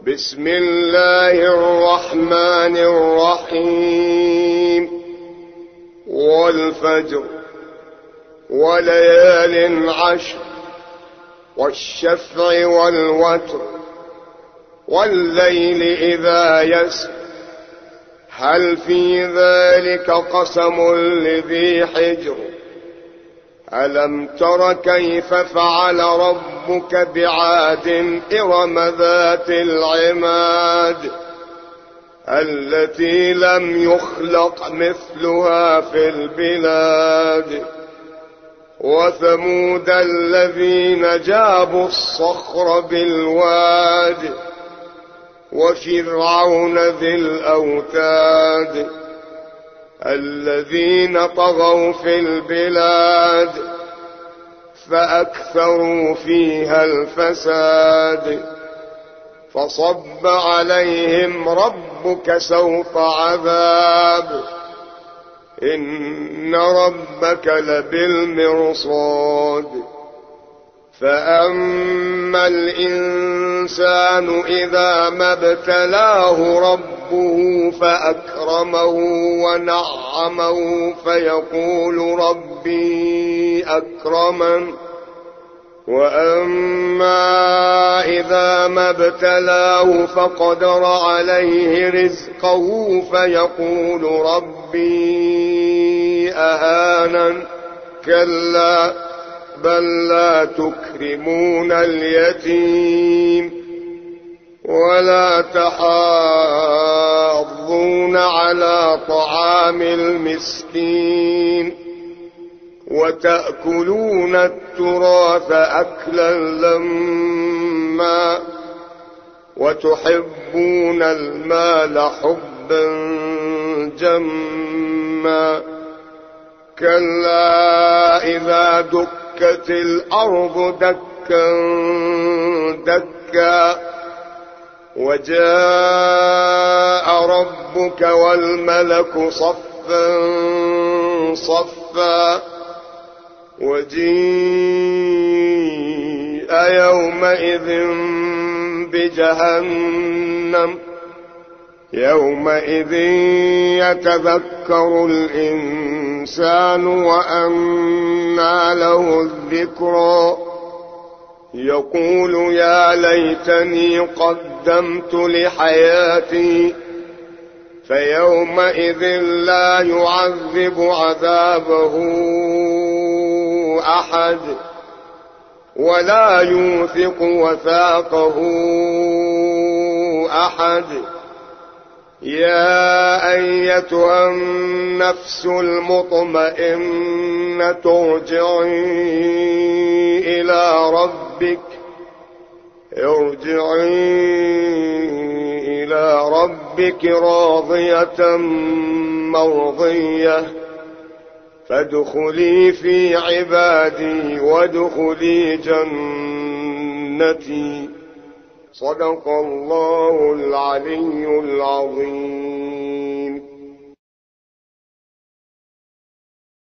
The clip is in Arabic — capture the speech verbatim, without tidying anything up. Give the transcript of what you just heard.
بسم الله الرحمن الرحيم. والفجر وليال عشر والشفع والوتر والليل إذا يسر هل في ذلك قسم لذي حجر ألم تر كيف فعل ربك بعاد إرم ذات العماد التي لم يخلق مثلها في البلاد وثمود الذين جابوا الصخر بالواد وفرعون ذي الأوتاد الذين طغوا في البلاد فأكثروا فيها الفساد فصب عليهم ربك سوط عذاب إن ربك لبالمرصاد فأما الإنسان إذا ما ابتلاه ربه فأكرمه ونعمه فيقول ربي أكرمن وأما إذا ما ابتلاه فقدر عليه رزقه فيقول ربي أهانن كلا بل لا تكرمون اليتيم ولا تحاضون على طعام المسكين وتأكلون التراث أكلا لما وتحبون المال حبا جما كلا إذا دكت الأرض دكا دكا وجاء ربك والملك صفا صفا وجيء يومئذ بجهنم يومئذ يتذكر الإنسان وأنى له الذكرى يقول يا ليتني قدمت لحياتي فيومئذ لا يعذب عذابه أحد ولا يوثق وثاقه أحد يا أيتها النفس المطمئنة ارجعي إلى ربك ارجعي إلى ربك راضية مرضية فادخلي في عبادي وادخلي جنتي صدق الله العلي العظيم.